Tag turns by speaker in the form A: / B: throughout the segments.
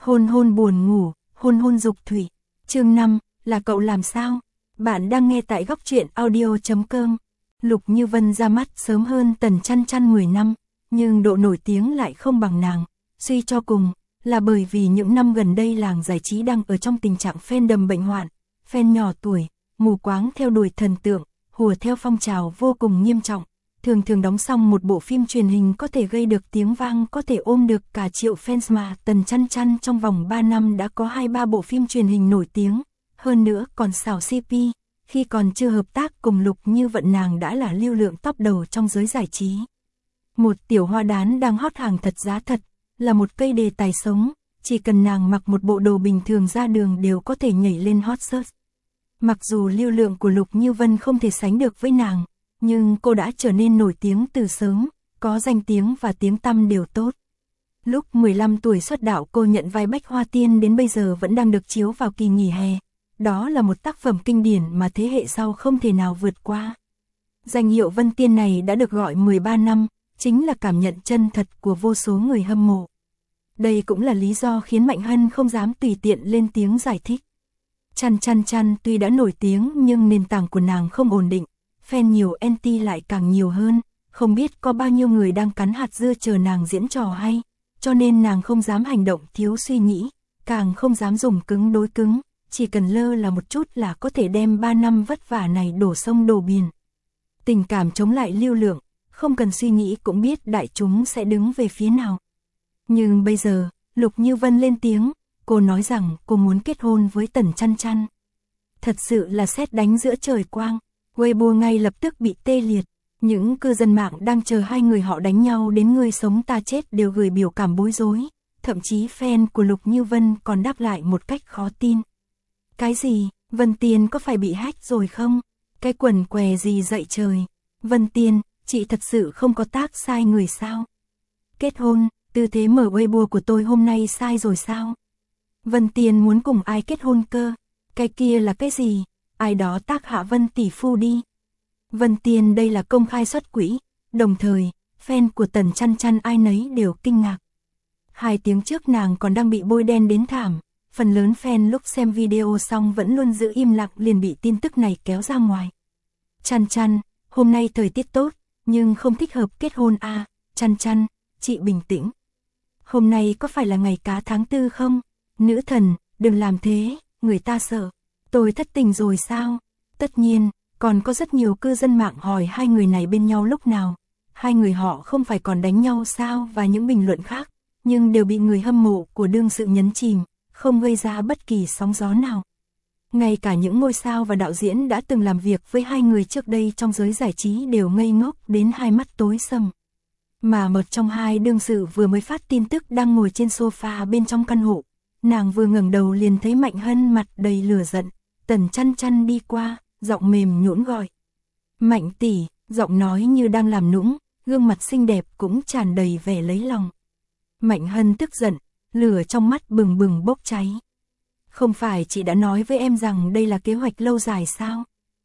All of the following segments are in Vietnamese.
A: Hôn hôn buồn ngủ, hôn hôn dục thủy. Chương 5, là cậu làm sao? Bạn đang nghe tại góc truyện audio.com. Lục Như Vân ra mắt sớm hơn Tần Chăn Chăn 10 năm, nhưng độ nổi tiếng lại không bằng nàng. Suy cho cùng, là bởi vì những năm gần đây làng giải trí đang ở trong tình trạng fandom bệnh hoạn, fan nhỏ tuổi, mù quáng theo đuổi thần tượng, hùa theo phong trào vô cùng nghiêm trọng. Thường thường đóng xong một bộ phim truyền hình có thể gây được tiếng vang, có thể ôm được cả triệu fans, mà Tần Chăn Chăn trong vòng 3 năm đã có 2-3 bộ phim truyền hình nổi tiếng, hơn nữa còn xảo CP, khi còn chưa hợp tác cùng Lục Như Vận nàng đã là lưu lượng top đầu trong giới giải trí. Một tiểu hoa đán đang hot hàng thật giá thật, là một cây đề tài sống, chỉ cần nàng mặc một bộ đồ bình thường ra đường đều có thể nhảy lên hot search. Mặc dù lưu lượng của Lục Như Vân không thể sánh được với nàng, nhưng cô đã trở nên nổi tiếng từ sớm, có danh tiếng và tiếng tăm đều tốt. Lúc 15 tuổi xuất đạo cô nhận vai Bách Hoa Tiên đến bây giờ vẫn đang được chiếu vào kỳ nghỉ hè. Đó là một tác phẩm kinh điển mà thế hệ sau không thể nào vượt qua. Danh hiệu Vân Tiên này đã được gọi 13 năm, chính là cảm nhận chân thật của vô số người hâm mộ. Đây cũng là lý do khiến Mạnh Hân không dám tùy tiện lên tiếng giải thích. Chăn Chăn tuy đã nổi tiếng nhưng nền tảng của nàng không ổn định, fan nhiều anti lại càng nhiều hơn, không biết có bao nhiêu người đang cắn hạt dưa chờ nàng diễn trò hay, cho nên nàng không dám hành động thiếu suy nghĩ, càng không dám dùng cứng đối cứng, chỉ cần lơ là một chút là có thể đem 3 năm vất vả này đổ sông đổ biển. Tình cảm chống lại lưu lượng, không cần suy nghĩ cũng biết đại chúng sẽ đứng về phía nào. Nhưng bây giờ, Lục Như Vân lên tiếng, cô nói rằng cô muốn kết hôn với Tần Chăn Chăn. Thật sự là sét đánh giữa trời quang, Weibo ngay lập tức bị tê liệt. Những cư dân mạng đang chờ hai người họ đánh nhau đến người sống ta chết đều gửi biểu cảm bối rối. Thậm chí fan của Lục Như Vân còn đáp lại một cách khó tin. Cái gì, Vân Tiên có phải bị hack rồi không? Cái quần què gì dậy trời? Vân Tiên, chị thật sự không có tác sai người sao? Kết hôn, tư thế mở Weibo của tôi hôm nay sai rồi sao? Vân Tiên muốn cùng ai kết hôn cơ? Cái kia là cái gì? Ai đó tác hạ Vân tỷ phu đi. Vân Tiên đây là công khai xuất quỹ, đồng thời, fan của Tần Chăn Chăn ai nấy đều kinh ngạc. 2 tiếng trước nàng còn đang bị bôi đen đến thảm, phần lớn fan lúc xem video xong vẫn luôn giữ im lặng liền bị tin tức này kéo ra ngoài. Chăn Chăn, hôm nay thời tiết tốt, nhưng không thích hợp kết hôn à, Chăn Chăn, chị bình tĩnh. Hôm nay có phải là ngày cá tháng 4 không? Nữ thần, đừng làm thế, người ta sợ. Tôi thất tình rồi sao? Tất nhiên, còn có rất nhiều cư dân mạng hỏi hai người này bên nhau lúc nào. Hai người họ không phải còn đánh nhau sao, và những bình luận khác, nhưng đều bị người hâm mộ của đương sự nhấn chìm, không gây ra bất kỳ sóng gió nào. Ngay cả những ngôi sao và đạo diễn đã từng làm việc với hai người trước đây trong giới giải trí đều ngây ngốc đến hai mắt tối sầm. Mà một trong hai đương sự vừa mới phát tin tức đang ngồi trên sofa bên trong căn hộ. Nàng vừa ngẩng đầu liền thấy Mạnh Hân mặt đầy lửa giận. Tần Chăn Chăn đi qua, giọng mềm nhũn gọi. Mạnh tỷ, giọng nói như đang làm nũng, gương mặt xinh đẹp cũng tràn đầy vẻ lấy lòng. Mạnh Hân tức giận, lửa trong mắt bừng bừng bốc cháy. Không phải chị đã nói với em rằng đây là kế hoạch lâu dài sao?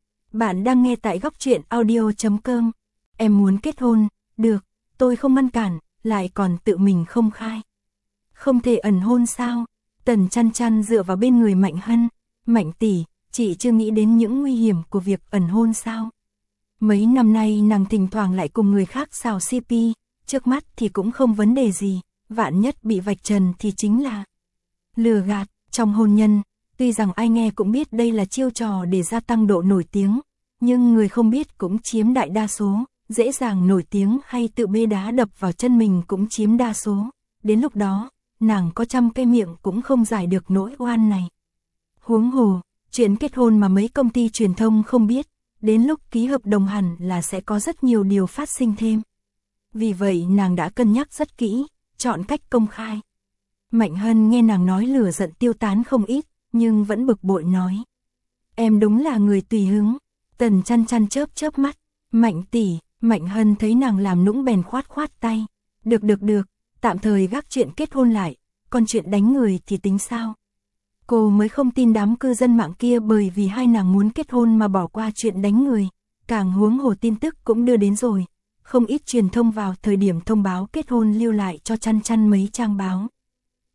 A: Bạn đang nghe tại góc truyện audio.com. Em muốn kết hôn, được, tôi không ngăn cản, lại còn tự mình không khai. Không thể ẩn hôn sao? Tần Chăn Chăn dựa vào bên người Mạnh Hân. Mạnh tỷ, chị chưa nghĩ đến những nguy hiểm của việc ẩn hôn sao? Mấy năm nay nàng thỉnh thoảng lại cùng người khác xào CP, trước mắt thì cũng không vấn đề gì, vạn nhất bị vạch trần thì chính là lừa gạt. Trong hôn nhân, tuy rằng ai nghe cũng biết đây là chiêu trò để gia tăng độ nổi tiếng, nhưng người không biết cũng chiếm đại đa số, dễ dàng nổi tiếng hay tự bê đá đập vào chân mình cũng chiếm đa số. Đến lúc đó, nàng có 100 cái miệng cũng không giải được nỗi oan này. Huống hồ, chuyện kết hôn mà mấy công ty truyền thông không biết, đến lúc ký hợp đồng hẳn là sẽ có rất nhiều điều phát sinh thêm. Vì vậy nàng đã cân nhắc rất kỹ, chọn cách công khai. Mạnh Hân nghe nàng nói lửa giận tiêu tán không ít, nhưng vẫn bực bội nói. Em đúng là người tùy hứng. Tần Chăn Chăn chớp mắt. Mạnh tỷ, Mạnh Hân thấy nàng làm nũng bèn khoát tay. Được, tạm thời gác chuyện kết hôn lại, còn chuyện đánh người thì tính sao? Cô mới không tin đám cư dân mạng kia bởi vì hai nàng muốn kết hôn mà bỏ qua chuyện đánh người. Càng huống hồ tin tức cũng đưa đến rồi. Không ít truyền thông vào thời điểm thông báo kết hôn lưu lại cho Chăn Chăn mấy trang báo.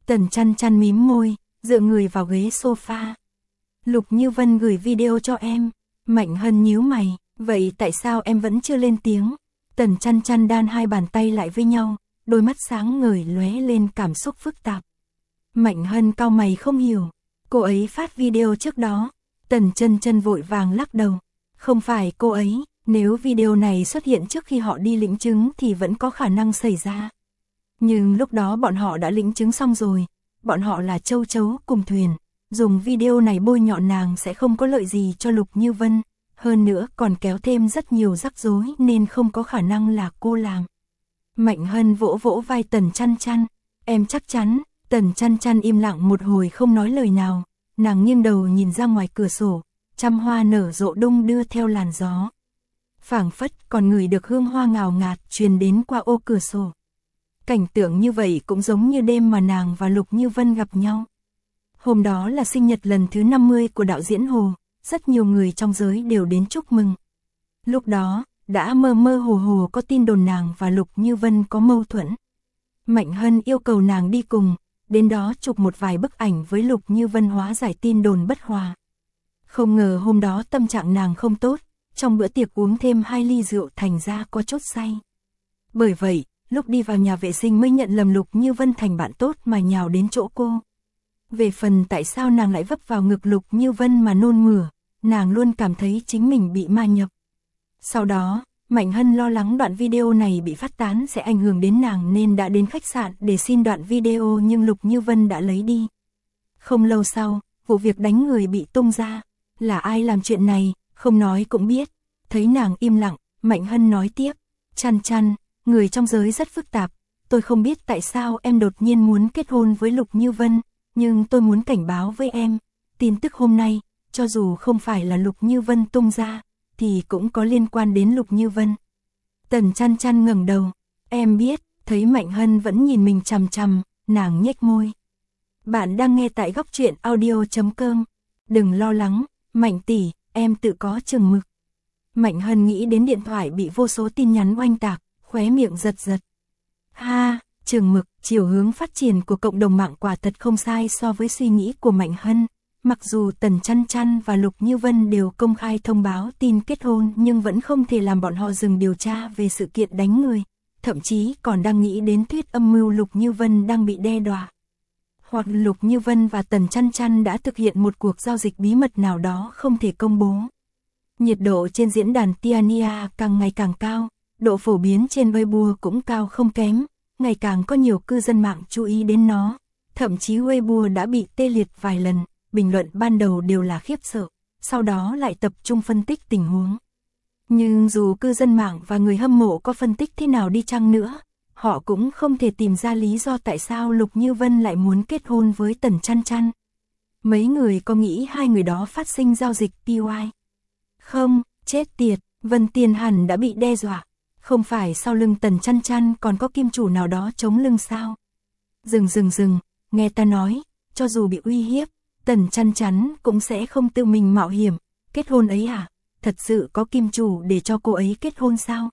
A: Tần Chăn Chăn mím môi, dựa người vào ghế sofa. Lục Như Vân gửi video cho em. Mạnh Hân nhíu mày, vậy tại sao em vẫn chưa lên tiếng? Tần Chăn Chăn đan hai bàn tay lại với nhau, đôi mắt sáng ngời lóe lên cảm xúc phức tạp. Mạnh Hân cau mày không hiểu, cô ấy phát video trước đó. Tần Chân Chân vội vàng lắc đầu, không phải cô ấy, nếu video này xuất hiện trước khi họ đi lĩnh chứng thì vẫn có khả năng xảy ra. Nhưng lúc đó bọn họ đã lĩnh chứng xong rồi, bọn họ là châu chấu cùng thuyền, dùng video này bôi nhọ nàng sẽ không có lợi gì cho Lục Như Vân, hơn nữa còn kéo thêm rất nhiều rắc rối nên không có khả năng là cô làm. Mạnh Hân vỗ vỗ vai Tần Chăn Chăn, em chắc chắn. Tần Chăn Chăn im lặng một hồi không nói lời nào, nàng nghiêng đầu nhìn ra ngoài cửa sổ, trăm hoa nở rộ đung đưa theo làn gió. Phảng phất còn ngửi được hương hoa ngào ngạt truyền đến qua ô cửa sổ. Cảnh tượng như vậy cũng giống như đêm mà nàng và Lục Như Vân gặp nhau. Hôm đó là sinh nhật lần thứ 50 của đạo diễn Hồ, rất nhiều người trong giới đều đến chúc mừng. Lúc đó, đã mơ mơ hồ hồ có tin đồn nàng và Lục Như Vân có mâu thuẫn. Mạnh Hân yêu cầu nàng đi cùng, đến đó chụp một vài bức ảnh với Lục Như Vân hóa giải tin đồn bất hòa. Không ngờ hôm đó tâm trạng nàng không tốt, trong bữa tiệc uống thêm 2 ly rượu thành ra có chút say. Bởi vậy, lúc đi vào nhà vệ sinh mới nhận lầm Lục Như Vân thành bạn tốt mà nhào đến chỗ cô. Về phần tại sao nàng lại vấp vào ngực Lục Như Vân mà nôn mửa, nàng luôn cảm thấy chính mình bị ma nhập. Sau đó, Mạnh Hân lo lắng đoạn video này bị phát tán sẽ ảnh hưởng đến nàng nên đã đến khách sạn để xin đoạn video nhưng Lục Như Vân đã lấy đi. Không lâu sau, vụ việc đánh người bị tung ra. Là ai làm chuyện này, không nói cũng biết. Thấy nàng im lặng, Mạnh Hân nói tiếp. Chăn Chăn, người trong giới rất phức tạp. Tôi không biết tại sao em đột nhiên muốn kết hôn với Lục Như Vân, nhưng tôi muốn cảnh báo với em. Tin tức hôm nay, cho dù không phải là Lục Như Vân tung ra, thì cũng có liên quan đến Lục Như Vân. Tần Chăn Chăn ngẩng đầu, em biết, thấy Mạnh Hân vẫn nhìn mình chằm chằm, nàng nhếch môi. Bạn đang nghe tại Góc Truyện Audio.com. Đừng lo lắng, Mạnh tỷ, em tự có chừng mực. Mạnh Hân nghĩ đến điện thoại bị vô số tin nhắn oanh tạc, khóe miệng giật giật. Ha, chừng mực, chiều hướng phát triển của cộng đồng mạng quả thật không sai so với suy nghĩ của Mạnh Hân. Mặc dù Tần Chăn Chăn và Lục Như Vân đều công khai thông báo tin kết hôn nhưng vẫn không thể làm bọn họ dừng điều tra về sự kiện đánh người, thậm chí còn đang nghĩ đến thuyết âm mưu Lục Như Vân đang bị đe dọa. Hoặc Lục Như Vân và Tần Chăn Chăn đã thực hiện một cuộc giao dịch bí mật nào đó không thể công bố. Nhiệt độ trên diễn đàn Tiania càng ngày càng cao, độ phổ biến trên Weibo cũng cao không kém, ngày càng có nhiều cư dân mạng chú ý đến nó, thậm chí Weibo đã bị tê liệt vài lần. Bình luận ban đầu đều là khiếp sợ, sau đó lại tập trung phân tích tình huống. Nhưng dù cư dân mạng và người hâm mộ có phân tích thế nào đi chăng nữa, họ cũng không thể tìm ra lý do tại sao Lục Như Vân lại muốn kết hôn với Tần Chăn Chăn. Mấy người có nghĩ hai người đó phát sinh giao dịch PY? Không, chết tiệt, Vân Tiền hẳn đã bị đe dọa. Không phải sau lưng Tần Chăn Chăn còn có kim chủ nào đó chống lưng sao? Dừng, nghe ta nói, cho dù bị uy hiếp, Tần Chăn Chăn cũng sẽ không tự mình mạo hiểm, kết hôn ấy à? Thật sự có kim chủ để cho cô ấy kết hôn sao?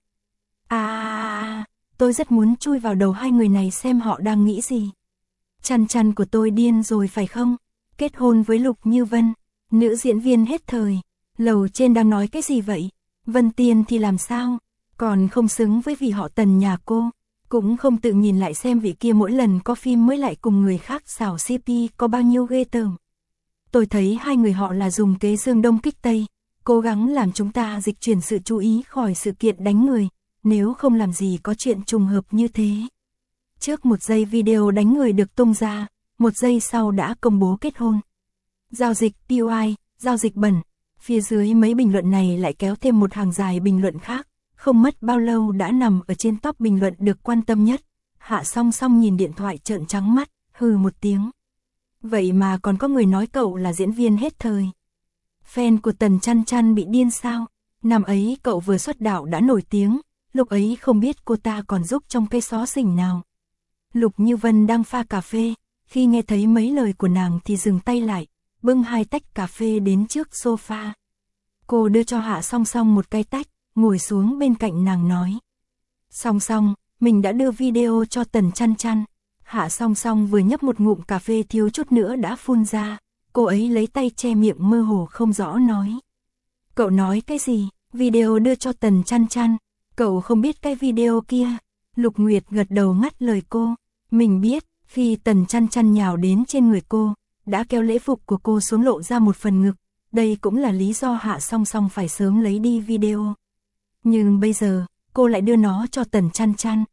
A: Tôi rất muốn chui vào đầu hai người này xem họ đang nghĩ gì. Chăn Chăn của tôi điên rồi phải không? Kết hôn với Lục Như Vân, nữ diễn viên hết thời. Lầu trên đang nói cái gì vậy? Vân Tiên thì làm sao? Còn không xứng với vị họ Tần nhà cô. Cũng không tự nhìn lại xem vị kia mỗi lần có phim mới lại cùng người khác xảo CP có bao nhiêu ghê tởm. Tôi thấy hai người họ là dùng kế dương đông kích tây, cố gắng làm chúng ta dịch chuyển sự chú ý khỏi sự kiện đánh người, nếu không làm gì có chuyện trùng hợp như thế. Trước một giây video đánh người được tung ra, một giây sau đã công bố kết hôn. Giao dịch PY, giao dịch bẩn, phía dưới mấy bình luận này lại kéo thêm một hàng dài bình luận khác, không mất bao lâu đã nằm ở trên top bình luận được quan tâm nhất. Hạ Song Song nhìn điện thoại trợn trắng mắt, hừ một tiếng. Vậy mà còn có người nói cậu là diễn viên hết thời. Fan của Tần Chăn Chăn bị điên sao? Năm ấy cậu vừa xuất đạo đã nổi tiếng, lúc ấy không biết cô ta còn giúp trong cái xó xỉnh nào. Lục Như Vân đang pha cà phê, khi nghe thấy mấy lời của nàng thì dừng tay lại, bưng 2 tách cà phê đến trước sofa. Cô đưa cho Hạ Song Song một cái tách, ngồi xuống bên cạnh nàng nói. Song Song, mình đã đưa video cho Tần Chăn Chăn. Hạ Song Song vừa nhấp một ngụm cà phê thiếu chút nữa đã phun ra, cô ấy lấy tay che miệng mơ hồ không rõ nói. Cậu nói cái gì? Video đưa cho Tần Chăn Chăn, cậu không biết cái video kia. Lục Nguyệt gật đầu ngắt lời cô, mình biết, khi Tần Chăn Chăn nhào đến trên người cô, đã kéo lễ phục của cô xuống lộ ra một phần ngực, đây cũng là lý do Hạ Song Song phải sớm lấy đi video. Nhưng bây giờ, cô lại đưa nó cho Tần Chăn Chăn.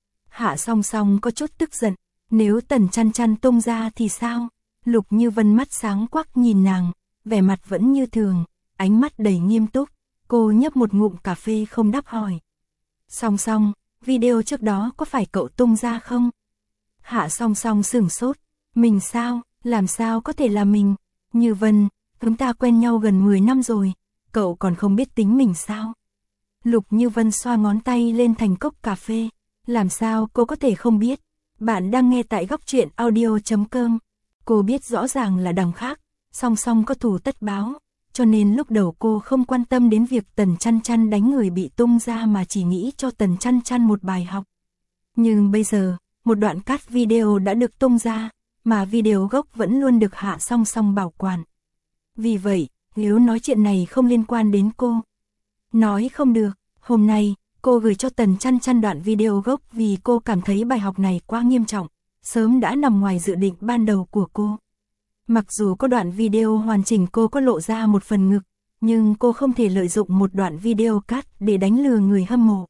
A: Hạ Song Song có chút tức giận, nếu Tần Chăn Chăn tung ra thì sao? Lục Như Vân mắt sáng quắc nhìn nàng, vẻ mặt vẫn như thường, ánh mắt đầy nghiêm túc, cô nhấp một ngụm cà phê không đáp hỏi. Song Song, video trước đó có phải cậu tung ra không? Hạ Song Song sửng sốt, mình sao, làm sao có thể là mình? Như Vân, chúng ta quen nhau gần 10 năm rồi, cậu còn không biết tính mình sao? Lục Như Vân xoa ngón tay lên thành cốc cà phê, làm sao cô có thể không biết? Bạn đang nghe tại góc truyện audio.com. Cô biết rõ ràng là đằng khác, Song Song có thù tất báo, cho nên lúc đầu cô không quan tâm đến việc Tần Chăn Chăn đánh người bị tung ra mà chỉ nghĩ cho Tần Chăn Chăn một bài học. Nhưng bây giờ, một đoạn cắt video đã được tung ra, mà video gốc vẫn luôn được Hạ Song Song bảo quản. Vì vậy, nếu nói chuyện này không liên quan đến cô, nói không được, hôm nay, cô gửi cho Tần Chăn Chăn đoạn video gốc vì cô cảm thấy bài học này quá nghiêm trọng, sớm đã nằm ngoài dự định ban đầu của cô. Mặc dù có đoạn video hoàn chỉnh cô có lộ ra một phần ngực, nhưng cô không thể lợi dụng một đoạn video cắt để đánh lừa người hâm mộ.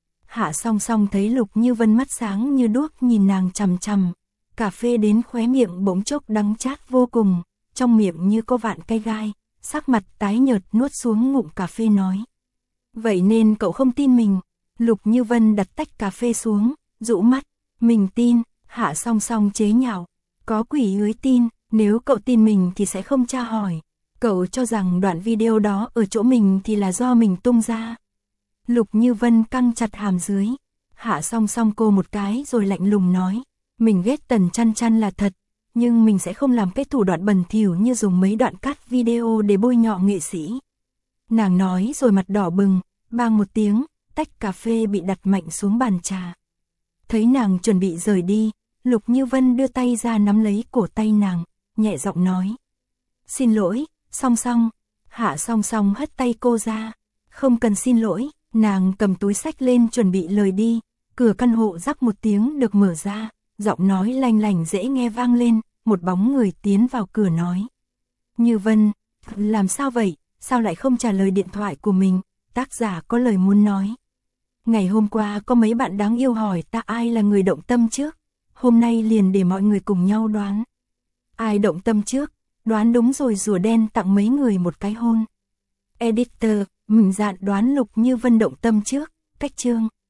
A: Hạ Song Song thấy Lục Như Vân mắt sáng như đuốc nhìn nàng chằm chằm, cà phê đến khóe miệng bỗng chốc đắng chát vô cùng, trong miệng như có vạn cây gai, sắc mặt tái nhợt nuốt xuống ngụm cà phê nói. Vậy nên cậu không tin mình? Lục Như Vân đặt tách cà phê xuống, rũ mắt, mình tin. Hạ Song Song chế nhạo, có quỷ ưới tin, nếu cậu tin mình thì sẽ không tra hỏi. Cậu cho rằng đoạn video đó ở chỗ mình thì là do mình tung ra. Lục Như Vân căng chặt hàm dưới, Hạ Song Song cô một cái rồi lạnh lùng nói, mình ghét Tần Chăn Chăn là thật, nhưng mình sẽ không làm cái thủ đoạn bẩn thỉu như dùng mấy đoạn cắt video để bôi nhọ nghệ sĩ. Nàng nói rồi mặt đỏ bừng, bang một tiếng, tách cà phê bị đặt mạnh xuống bàn trà. Thấy nàng chuẩn bị rời đi, Lục Như Vân đưa tay ra nắm lấy cổ tay nàng, nhẹ giọng nói. Xin lỗi, Song Song. Hạ Song Song hất tay cô ra. Không cần xin lỗi, nàng cầm túi xách lên chuẩn bị lời đi. Cửa căn hộ rắc một tiếng được mở ra, giọng nói lanh lảnh dễ nghe vang lên, một bóng người tiến vào cửa nói. Như Vân, làm sao vậy, sao lại không trả lời điện thoại của mình, tác giả có lời muốn nói. Ngày hôm qua có mấy bạn đáng yêu hỏi ta ai là người động tâm trước. Hôm nay liền để mọi người cùng nhau đoán. Ai động tâm trước, đoán đúng rồi rùa đen tặng mấy người một cái hôn. Editor, mình dạn đoán Lục Như Vân động tâm trước, cách chương.